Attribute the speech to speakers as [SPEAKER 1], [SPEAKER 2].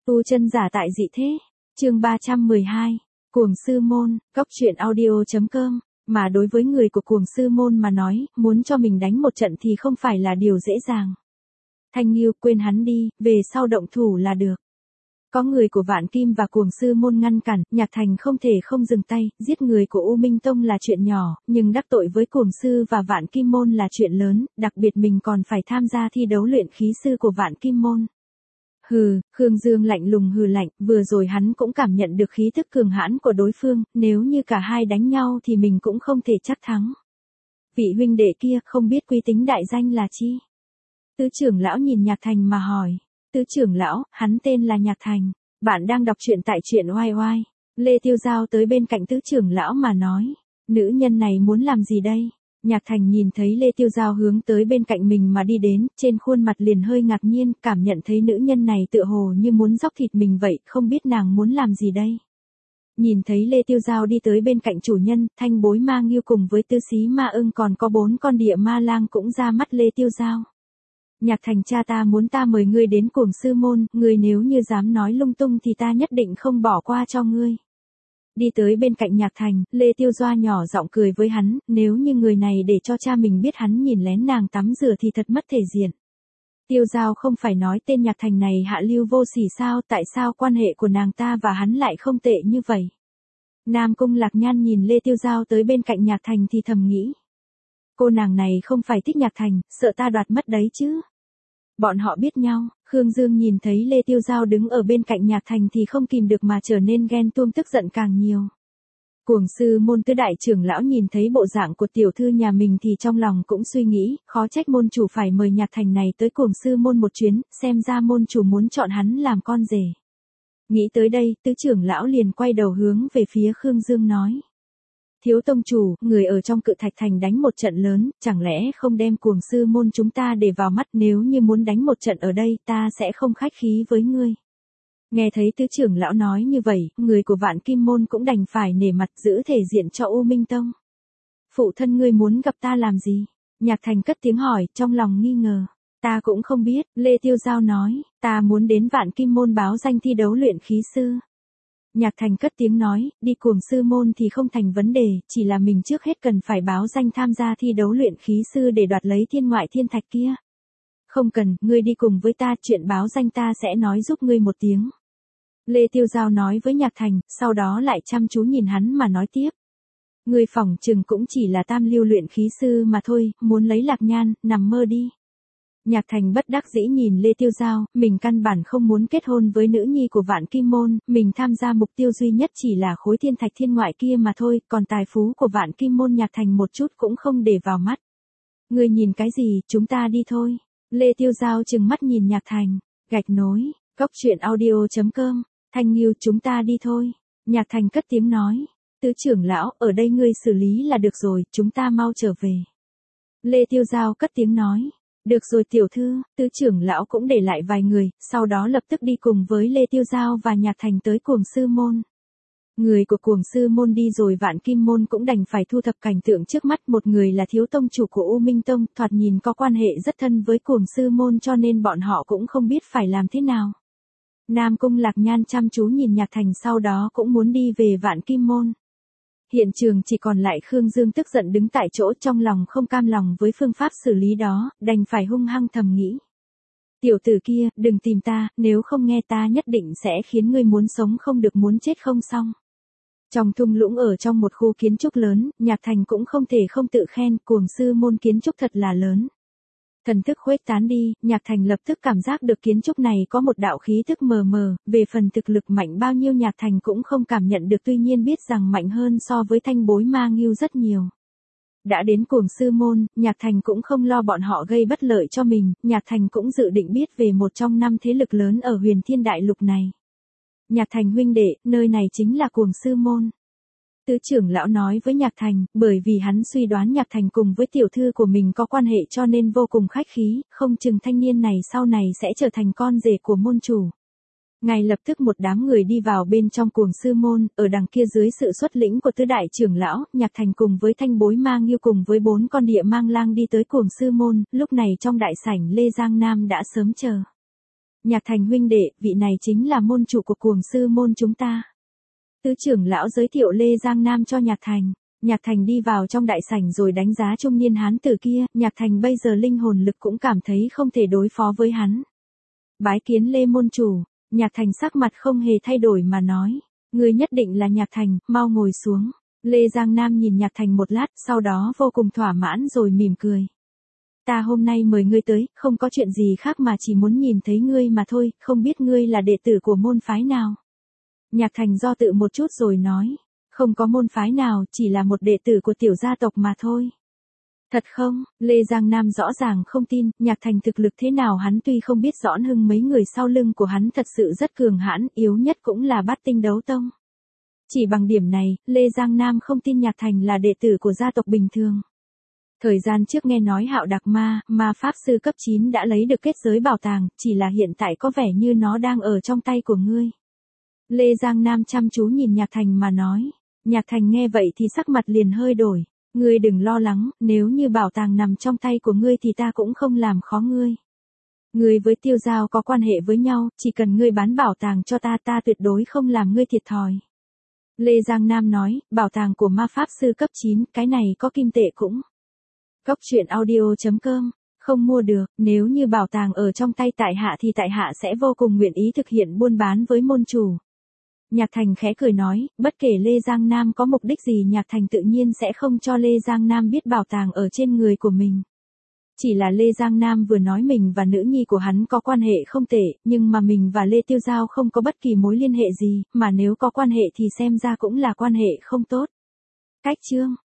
[SPEAKER 1] Tu chân giả tại dị thế. Chương 312. Cuồng sư môn, Cóc truyện audio.com. Mà đối với người của cuồng sư môn mà nói, muốn cho mình đánh một trận thì không phải là điều dễ dàng. Thanh Nghiêu, quên hắn đi, về sau động thủ là được. Có người của Vạn Kim và cuồng sư môn ngăn cản, Nhạc Thành không thể không dừng tay, giết người của U Minh Tông là chuyện nhỏ, nhưng đắc tội với cuồng sư và Vạn Kim môn là chuyện lớn, đặc biệt mình còn phải tham gia thi đấu luyện khí sư của Vạn Kim môn. Hừ, Khương Dương lạnh lùng hừ lạnh, vừa rồi hắn cũng cảm nhận được khí thức cường hãn của đối phương, nếu như cả hai đánh nhau thì mình cũng không thể chắc thắng. Vị huynh đệ kia không biết quý tính đại danh là chi? Tứ trưởng lão nhìn Nhạc Thành mà hỏi. Tứ trưởng lão, hắn tên là Nhạc Thành. Bạn đang đọc truyện tại truyện oai oai. Lê Tiêu Giao tới bên cạnh tứ trưởng lão mà nói. Nữ nhân này muốn làm gì đây? Nhạc Thành nhìn thấy Lê Tiêu Giao hướng tới bên cạnh mình mà đi đến, trên khuôn mặt liền hơi ngạc nhiên, cảm nhận thấy nữ nhân này tựa hồ như muốn dóc thịt mình vậy, không biết nàng muốn làm gì đây. Nhìn thấy Lê Tiêu Giao đi tới bên cạnh chủ nhân, Thanh Bối Ma Nghiêu cùng với Tư Xí Ma Ưng còn có 4 con địa ma lang cũng ra mắt Lê Tiêu Giao. Nhạc Thành, cha ta muốn ta mời ngươi đến cuồng sư môn, ngươi nếu như dám nói lung tung thì ta nhất định không bỏ qua cho ngươi. Đi tới bên cạnh Nhạc Thành, Lê Tiêu Doa nhỏ giọng cười với hắn, nếu như người này để cho cha mình biết hắn nhìn lén nàng tắm rửa thì thật mất thể diện. Tiêu Giao không phải nói tên Nhạc Thành này hạ lưu vô sỉ sao, tại sao quan hệ của nàng ta và hắn lại không tệ như vậy? Nam Cung Lạc Nhan nhìn Lê Tiêu Giao tới bên cạnh Nhạc Thành thì thầm nghĩ. Cô nàng này không phải thích Nhạc Thành, sợ ta đoạt mất đấy chứ. Bọn họ biết nhau, Khương Dương nhìn thấy Lê Tiêu Giao đứng ở bên cạnh Nhạc Thành thì không kìm được mà trở nên ghen tuông tức giận càng nhiều. Cuồng sư môn tứ đại trưởng lão nhìn thấy bộ dạng của tiểu thư nhà mình thì trong lòng cũng suy nghĩ, khó trách môn chủ phải mời Nhạc Thành này tới cuồng sư môn một chuyến, xem ra môn chủ muốn chọn hắn làm con rể. Nghĩ tới đây, tứ trưởng lão liền quay đầu hướng về phía Khương Dương nói. Thiếu tông chủ, người ở trong Cự Thạch Thành đánh một trận lớn, chẳng lẽ không đem cuồng sư môn chúng ta để vào mắt, nếu như muốn đánh một trận ở đây ta sẽ không khách khí với ngươi. Nghe thấy tứ trưởng lão nói như vậy, người của Vạn Kim môn cũng đành phải nể mặt giữ thể diện cho U Minh Tông. Phụ thân ngươi muốn gặp ta làm gì? Nhạc Thành cất tiếng hỏi, trong lòng nghi ngờ. Ta cũng không biết, Lê Tiêu Giao nói, ta muốn đến Vạn Kim môn báo danh thi đấu luyện khí sư. Nhạc Thành cất tiếng nói, đi cuồng sư môn thì không thành vấn đề, chỉ là mình trước hết cần phải báo danh tham gia thi đấu luyện khí sư để đoạt lấy thiên ngoại thiên thạch kia. Không cần, ngươi đi cùng với ta, chuyện báo danh ta sẽ nói giúp ngươi một tiếng. Lê Tiêu Giao nói với Nhạc Thành, sau đó lại chăm chú nhìn hắn mà nói tiếp. Ngươi phỏng chừng cũng chỉ là tam lưu luyện khí sư mà thôi, muốn lấy Lạc Nhan, nằm mơ đi. Nhạc Thành bất đắc dĩ nhìn Lê Tiêu Giao, mình căn bản không muốn kết hôn với nữ nhi của Vạn Kim môn, mình tham gia mục tiêu duy nhất chỉ là khối thiên thạch thiên ngoại kia mà thôi, còn tài phú của Vạn Kim môn Nhạc Thành một chút cũng không để vào mắt. Ngươi nhìn cái gì, chúng ta đi thôi. Lê Tiêu Giao trừng mắt nhìn Nhạc Thành, gạch nối, Cóc truyện audio.com, Thanh Nghiêu, chúng ta đi thôi. Nhạc Thành cất tiếng nói, tứ trưởng lão, ở đây ngươi xử lý là được rồi, chúng ta mau trở về. Lê Tiêu Giao cất tiếng nói. Được rồi tiểu thư, tứ trưởng lão cũng để lại vài người, sau đó lập tức đi cùng với Lê Tiêu Giao và Nhạc Thành tới cuồng sư môn. Người của cuồng sư môn đi rồi Vạn Kim môn cũng đành phải thu thập cảnh tượng trước mắt, một người là thiếu tông chủ của U Minh Tông, thoạt nhìn có quan hệ rất thân với cuồng sư môn cho nên bọn họ cũng không biết phải làm thế nào. Nam Cung Lạc Nhan chăm chú nhìn Nhạc Thành sau đó cũng muốn đi về Vạn Kim môn. Hiện trường chỉ còn lại Khương Dương tức giận đứng tại chỗ, trong lòng không cam lòng với phương pháp xử lý đó, đành phải hung hăng thầm nghĩ. Tiểu tử kia, đừng tìm ta, nếu không nghe ta nhất định sẽ khiến ngươi muốn sống không được muốn chết không xong. Trong thung lũng ở trong một khu kiến trúc lớn, Nhạc Thành cũng không thể không tự khen, cuồng sư môn kiến trúc thật là lớn. Thần thức khuếch tán đi, Nhạc Thành lập tức cảm giác được kiến trúc này có một đạo khí thức mờ mờ, về phần thực lực mạnh bao nhiêu Nhạc Thành cũng không cảm nhận được, tuy nhiên biết rằng mạnh hơn so với Thanh Bối Ma Nghiêu rất nhiều. Đã đến cuồng sư môn, Nhạc Thành cũng không lo bọn họ gây bất lợi cho mình, Nhạc Thành cũng dự định biết về một trong 5 thế lực lớn ở Huyền Thiên Đại Lục này. Nhạc Thành huynh đệ, nơi này chính là cuồng sư môn. Tứ trưởng lão nói với Nhạc Thành, bởi vì hắn suy đoán Nhạc Thành cùng với tiểu thư của mình có quan hệ cho nên vô cùng khách khí, không chừng thanh niên này sau này sẽ trở thành con rể của môn chủ. Ngay lập tức một đám người đi vào bên trong cuồng sư môn, ở đằng kia dưới sự xuất lĩnh của tứ đại trưởng lão, Nhạc Thành cùng với Thanh Bối Ma Nghiêu cùng với 4 con địa mang lang đi tới cuồng sư môn, lúc này trong đại sảnh Lê Giang Nam đã sớm chờ. Nhạc Thành huynh đệ, vị này chính là môn chủ của Cuồng Sư môn chúng ta. Tứ trưởng lão giới thiệu Lê Giang Nam cho Nhạc Thành. Nhạc Thành đi vào trong đại sảnh rồi đánh giá trung niên hán tử kia, Nhạc Thành bây giờ linh hồn lực cũng cảm thấy không thể đối phó với hắn. Bái kiến Lê môn chủ, Nhạc Thành sắc mặt không hề thay đổi mà nói, ngươi nhất định là Nhạc Thành, mau ngồi xuống. Lê Giang Nam nhìn Nhạc Thành một lát, sau đó vô cùng thỏa mãn rồi mỉm cười. Ta hôm nay mời ngươi tới, không có chuyện gì khác mà chỉ muốn nhìn thấy ngươi mà thôi, không biết ngươi là đệ tử của môn phái nào. Nhạc Thành do dự một chút rồi nói, không có môn phái nào, chỉ là một đệ tử của tiểu gia tộc mà thôi. Thật không? Lê Giang Nam rõ ràng không tin, Nhạc Thành thực lực thế nào hắn tuy không biết rõ nhưng mấy người sau lưng của hắn thật sự rất cường hãn, yếu nhất cũng là Bát Tinh Đấu Tông. Chỉ bằng điểm này, Lê Giang Nam không tin Nhạc Thành là đệ tử của gia tộc bình thường. Thời gian trước nghe nói Hạo Đạc Ma pháp sư cấp 9 đã lấy được kết giới bảo tàng, chỉ là hiện tại có vẻ như nó đang ở trong tay của ngươi. Lê Giang Nam chăm chú nhìn Nhạc Thành mà nói. Nhạc Thành nghe vậy thì sắc mặt liền hơi đổi. Ngươi đừng lo lắng, nếu như bảo tàng nằm trong tay của ngươi thì ta cũng không làm khó ngươi. Ngươi với Tiêu Giao có quan hệ với nhau, chỉ cần ngươi bán bảo tàng cho ta, ta tuyệt đối không làm ngươi thiệt thòi. Lê Giang Nam nói, bảo tàng của ma pháp sư cấp 9, cái này có kim tệ cũng. Cốc truyện audio.com, không mua được, nếu như bảo tàng ở trong tay tại hạ thì tại hạ sẽ vô cùng nguyện ý thực hiện buôn bán với môn chủ. Nhạc Thành khẽ cười nói, bất kể Lê Giang Nam có mục đích gì Nhạc Thành tự nhiên sẽ không cho Lê Giang Nam biết bảo tàng ở trên người của mình. Chỉ là Lê Giang Nam vừa nói mình và nữ nhi của hắn có quan hệ không tệ, nhưng mà mình và Lê Tiêu Giao không có bất kỳ mối liên hệ gì, mà nếu có quan hệ thì xem ra cũng là quan hệ không tốt. Cách chương